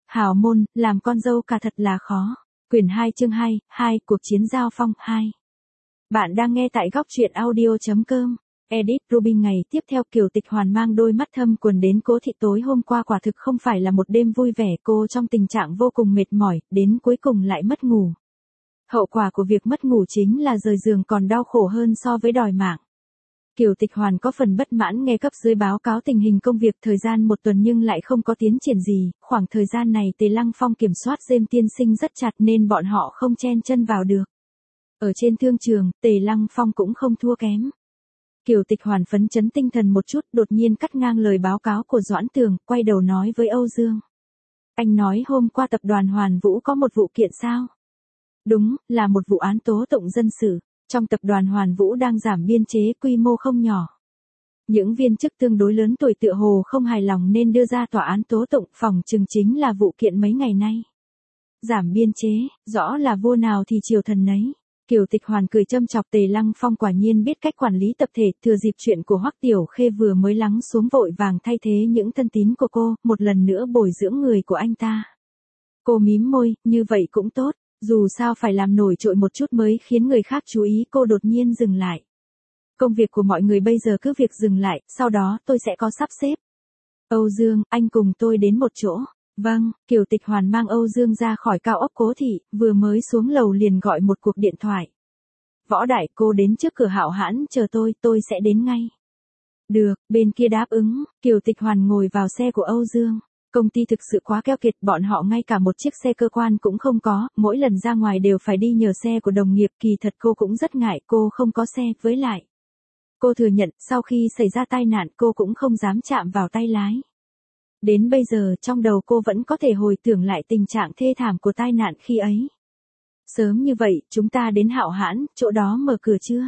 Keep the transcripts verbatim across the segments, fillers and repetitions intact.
Hào môn, làm con dâu cả thật là khó. Quyển hai chương hai, hai, cuộc chiến giao phong, hai. Bạn đang nghe tại góc truyện audio chấm com. Edit Rubin ngày tiếp theo Kiều Tịch Hoàn mang đôi mắt thâm quần đến Cố Thị tối hôm qua quả thực không phải là một đêm vui vẻ, cô trong tình trạng vô cùng mệt mỏi, đến cuối cùng lại mất ngủ. Hậu quả của việc mất ngủ chính là rời giường còn đau khổ hơn so với đòi mạng. Kiều Tịch Hoàn có phần bất mãn nghe cấp dưới báo cáo tình hình công việc thời gian một tuần nhưng lại không có tiến triển gì, khoảng thời gian này Tề Lăng Phong kiểm soát Diêm Tiên Sinh rất chặt nên bọn họ không chen chân vào được. Ở trên thương trường, Tề Lăng Phong cũng không thua kém. Kiều Tịch Hoàn phấn chấn tinh thần một chút, đột nhiên cắt ngang lời báo cáo của Doãn Tường, quay đầu nói với Âu Dương. Anh nói hôm qua tập đoàn Hoàn Vũ có một vụ kiện sao? Đúng, là một vụ án tố tụng dân sự. Trong tập đoàn Hoàn Vũ đang giảm biên chế quy mô không nhỏ. Những viên chức tương đối lớn tuổi tựa hồ không hài lòng nên đưa ra tòa án tố tụng, phòng chừng chính là vụ kiện mấy ngày nay. Giảm biên chế, rõ là vua nào thì triều thần nấy. Kiều Tịch Hoàn cười châm chọc Tề Lăng Phong quả nhiên biết cách quản lý tập thể, thừa dịp chuyện của Hoắc Tiểu Khê vừa mới lắng xuống vội vàng thay thế những thân tín của cô, một lần nữa bồi dưỡng người của anh ta. Cô mím môi, như vậy cũng tốt. Dù sao phải làm nổi trội một chút mới khiến người khác chú ý, cô đột nhiên dừng lại. Công việc của mọi người bây giờ cứ việc dừng lại, sau đó tôi sẽ có sắp xếp. Âu Dương, anh cùng tôi đến một chỗ. Vâng, Kiều Tịch Hoàn mang Âu Dương ra khỏi cao ốc Cố Thị, vừa mới xuống lầu liền gọi một cuộc điện thoại. Võ Đại, cô đến trước cửa Hạo Hãn chờ tôi, tôi sẽ đến ngay. Được, bên kia đáp ứng, Kiều Tịch Hoàn ngồi vào xe của Âu Dương. Công ty thực sự quá keo kiệt, bọn họ ngay cả một chiếc xe cơ quan cũng không có, mỗi lần ra ngoài đều phải đi nhờ xe của đồng nghiệp, kỳ thật cô cũng rất ngại, cô không có xe, với lại. Cô thừa nhận, sau khi xảy ra tai nạn cô cũng không dám chạm vào tay lái. Đến bây giờ trong đầu cô vẫn có thể hồi tưởng lại tình trạng thê thảm của tai nạn khi ấy. Sớm như vậy, chúng ta đến Hạo Hãn, chỗ đó mở cửa chưa?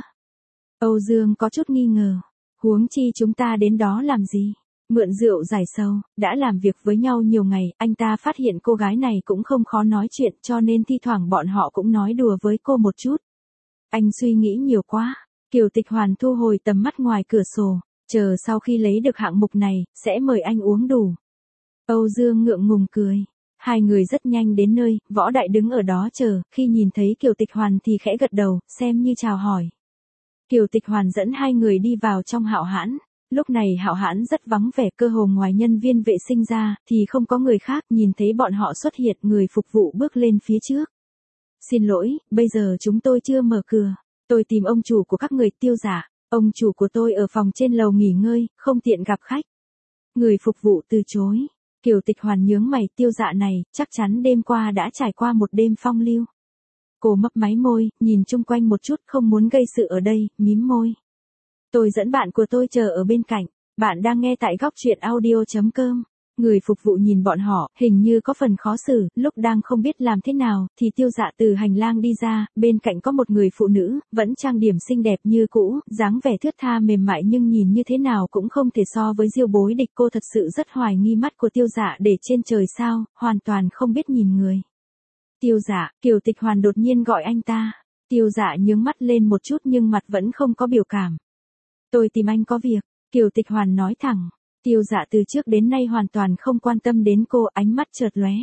Âu Dương có chút nghi ngờ. Huống chi chúng ta đến đó làm gì? Mượn rượu giải sầu, đã làm việc với nhau nhiều ngày, anh ta phát hiện cô gái này cũng không khó nói chuyện cho nên thi thoảng bọn họ cũng nói đùa với cô một chút. Anh suy nghĩ nhiều quá. Kiều Tịch Hoàn thu hồi tầm mắt ngoài cửa sổ, chờ sau khi lấy được hạng mục này, sẽ mời anh uống đủ. Âu Dương ngượng ngùng cười. Hai người rất nhanh đến nơi, Võ Đại đứng ở đó chờ, khi nhìn thấy Kiều Tịch Hoàn thì khẽ gật đầu, xem như chào hỏi. Kiều Tịch Hoàn dẫn hai người đi vào trong Hạo Hãn. Lúc này Hạo Hãn rất vắng vẻ, cơ hồ ngoài nhân viên vệ sinh ra, thì không có người khác, nhìn thấy bọn họ xuất hiện, người phục vụ bước lên phía trước. Xin lỗi, bây giờ chúng tôi chưa mở cửa, tôi tìm ông chủ của các người, Tiêu Dạ, ông chủ của tôi ở phòng trên lầu nghỉ ngơi, không tiện gặp khách. Người phục vụ từ chối, Kiều Tịch Hoàn nhướng mày, Tiêu Dạ này, chắc chắn đêm qua đã trải qua một đêm phong lưu. Cô mấp máy môi, nhìn chung quanh một chút, không muốn gây sự ở đây, mím môi. Tôi dẫn bạn của tôi chờ ở bên cạnh. Bạn đang nghe tại góc truyện audio chấm com. Người phục vụ nhìn bọn họ, hình như có phần khó xử, lúc đang không biết làm thế nào, thì Tiêu Dạ từ hành lang đi ra, bên cạnh có một người phụ nữ, vẫn trang điểm xinh đẹp như cũ, dáng vẻ thướt tha mềm mại nhưng nhìn như thế nào cũng không thể so với Diêu Bối Địch. Cô thật sự rất hoài nghi mắt của Tiêu Dạ để trên trời sao, hoàn toàn không biết nhìn người. Tiêu Dạ, Kiều Tịch Hoàn đột nhiên gọi anh ta. Tiêu Dạ nhướng mắt lên một chút nhưng mặt vẫn không có biểu cảm. Tôi tìm anh có việc, Kiều Tịch Hoàn nói thẳng. Tiêu Dạ từ trước đến nay hoàn toàn không quan tâm đến cô, ánh mắt chợt lóe.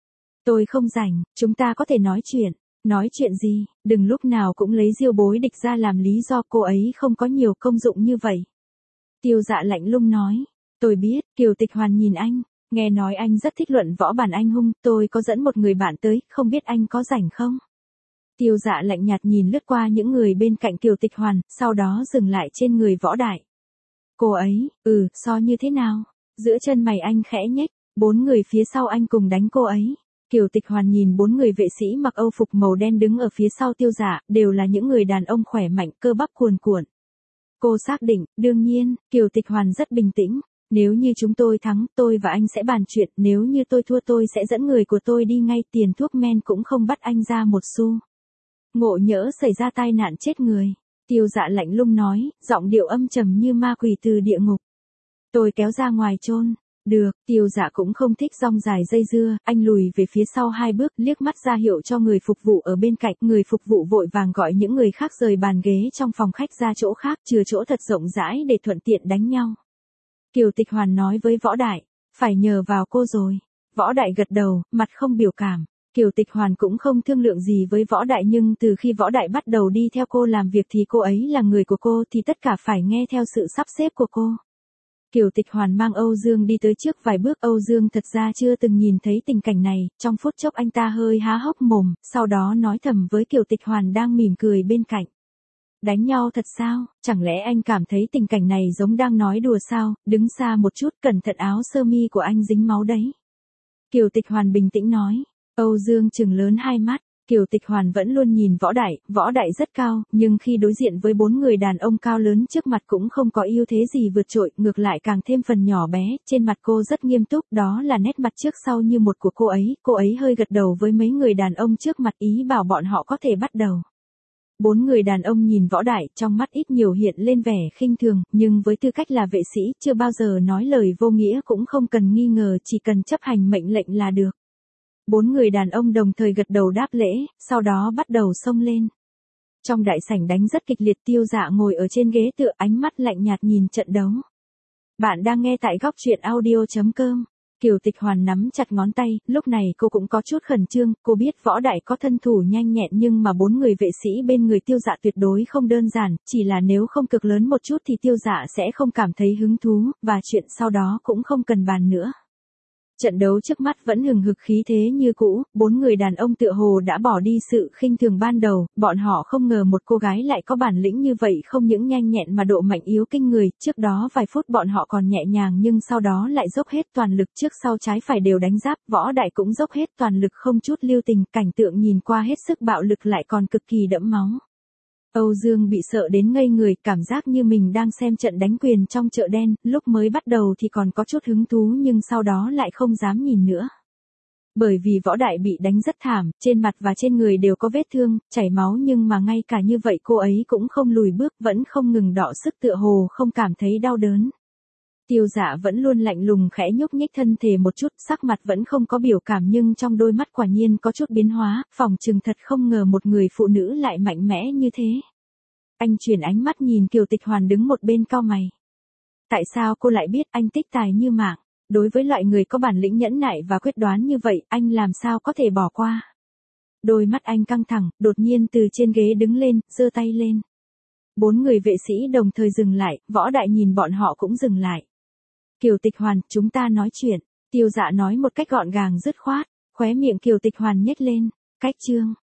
Tôi không rảnh, chúng ta có thể nói chuyện. Nói chuyện gì, đừng lúc nào cũng lấy Diêu Bối Địch ra làm lý do, cô ấy không có nhiều công dụng như vậy. Tiêu Dạ lạnh lùng nói. Tôi biết, Kiều Tịch Hoàn nhìn anh, nghe nói anh rất thích luận võ bản anh hùng, tôi có dẫn một người bạn tới, không biết anh có rảnh không? Tiêu Dạ lạnh nhạt nhìn lướt qua những người bên cạnh Kiều Tịch Hoàn, sau đó dừng lại trên người Võ Đại. Cô ấy, ừ, so như thế nào? Giữa chân mày anh khẽ nhếch, bốn người phía sau anh cùng đánh cô ấy. Kiều Tịch Hoàn nhìn bốn người vệ sĩ mặc âu phục màu đen đứng ở phía sau Tiêu Dạ, đều là những người đàn ông khỏe mạnh, cơ bắp cuồn cuộn. Cô xác định, đương nhiên, Kiều Tịch Hoàn rất bình tĩnh. Nếu như chúng tôi thắng, tôi và anh sẽ bàn chuyện, nếu như tôi thua tôi sẽ dẫn người của tôi đi ngay, tiền thuốc men cũng không bắt anh ra một xu. Ngộ nhỡ xảy ra tai nạn chết người. Tiêu Dạ lạnh lùng nói, giọng điệu âm trầm như ma quỷ từ địa ngục. Tôi kéo ra ngoài chôn. Được, Tiêu Dạ cũng không thích rong dài dây dưa, anh lùi về phía sau hai bước, liếc mắt ra hiệu cho người phục vụ ở bên cạnh, người phục vụ vội vàng gọi những người khác rời bàn ghế trong phòng khách ra chỗ khác, chừa chỗ thật rộng rãi để thuận tiện đánh nhau. Kiều Tịch Hoàn nói với Võ Đại, phải nhờ vào cô rồi. Võ Đại gật đầu, mặt không biểu cảm. Kiều Tịch Hoàn cũng không thương lượng gì với Võ Đại, nhưng từ khi Võ Đại bắt đầu đi theo cô làm việc thì cô ấy là người của cô thì tất cả phải nghe theo sự sắp xếp của cô. Kiều Tịch Hoàn mang Âu Dương đi tới trước vài bước. Âu Dương thật ra chưa từng nhìn thấy tình cảnh này, trong phút chốc anh ta hơi há hốc mồm, sau đó nói thầm với Kiều Tịch Hoàn đang mỉm cười bên cạnh. Đánh nhau thật sao, chẳng lẽ anh cảm thấy tình cảnh này giống đang nói đùa sao, đứng xa một chút, cẩn thận áo sơ mi của anh dính máu đấy. Kiều Tịch Hoàn bình tĩnh nói. Âu Dương trừng lớn hai mắt. Kiều Tịch Hoàn vẫn luôn nhìn Võ Đại, Võ Đại rất cao, nhưng khi đối diện với bốn người đàn ông cao lớn trước mặt cũng không có ưu thế gì vượt trội, ngược lại càng thêm phần nhỏ bé, trên mặt cô rất nghiêm túc, đó là nét mặt trước sau như một của cô ấy, cô ấy hơi gật đầu với mấy người đàn ông trước mặt ý bảo bọn họ có thể bắt đầu. Bốn người đàn ông nhìn Võ Đại, trong mắt ít nhiều hiện lên vẻ khinh thường, nhưng với tư cách là vệ sĩ, chưa bao giờ nói lời vô nghĩa cũng không cần nghi ngờ, chỉ cần chấp hành mệnh lệnh là được. Bốn người đàn ông đồng thời gật đầu đáp lễ, sau đó bắt đầu xông lên. Trong đại sảnh đánh rất kịch liệt, Tiêu Dạ ngồi ở trên ghế tựa, ánh mắt lạnh nhạt nhìn trận đấu. Bạn đang nghe tại góc truyện audio chấm com. Kiều Tịch Hoàn nắm chặt ngón tay, lúc này cô cũng có chút khẩn trương, cô biết Võ Đại có thân thủ nhanh nhẹn nhưng mà bốn người vệ sĩ bên người Tiêu Dạ tuyệt đối không đơn giản, chỉ là nếu không cực lớn một chút thì Tiêu Dạ sẽ không cảm thấy hứng thú, và chuyện sau đó cũng không cần bàn nữa. Trận đấu trước mắt vẫn hừng hực khí thế như cũ, bốn người đàn ông tựa hồ đã bỏ đi sự khinh thường ban đầu, bọn họ không ngờ một cô gái lại có bản lĩnh như vậy, không những nhanh nhẹn mà độ mạnh yếu kinh người, trước đó vài phút bọn họ còn nhẹ nhàng nhưng sau đó lại dốc hết toàn lực, trước sau trái phải đều đánh giáp, Võ Đại cũng dốc hết toàn lực không chút lưu tình, cảnh tượng nhìn qua hết sức bạo lực lại còn cực kỳ đẫm máu. Âu Dương bị sợ đến ngây người, cảm giác như mình đang xem trận đánh quyền trong chợ đen, lúc mới bắt đầu thì còn có chút hứng thú nhưng sau đó lại không dám nhìn nữa. Bởi vì Võ Đại bị đánh rất thảm, trên mặt và trên người đều có vết thương, chảy máu nhưng mà ngay cả như vậy cô ấy cũng không lùi bước, vẫn không ngừng đọ sức tựa hồ không cảm thấy đau đớn. Tiêu Dạ vẫn luôn lạnh lùng khẽ nhúc nhích thân thể một chút, sắc mặt vẫn không có biểu cảm nhưng trong đôi mắt quả nhiên có chút biến hóa, phỏng chừng thật không ngờ một người phụ nữ lại mạnh mẽ như thế. Anh chuyển ánh mắt nhìn Kiều Tịch Hoàn đứng một bên cau mày. Tại sao cô lại biết anh tích tài như mạng? Đối với loại người có bản lĩnh nhẫn nại và quyết đoán như vậy, anh làm sao có thể bỏ qua? Đôi mắt anh căng thẳng, đột nhiên từ trên ghế đứng lên, giơ tay lên. Bốn người vệ sĩ đồng thời dừng lại, Võ Đại nhìn bọn họ cũng dừng lại. Kiều Tịch Hoàn, chúng ta nói chuyện. Tiêu Dạ nói một cách gọn gàng dứt khoát, khóe miệng Kiều Tịch Hoàn nhếch lên. Cách chương.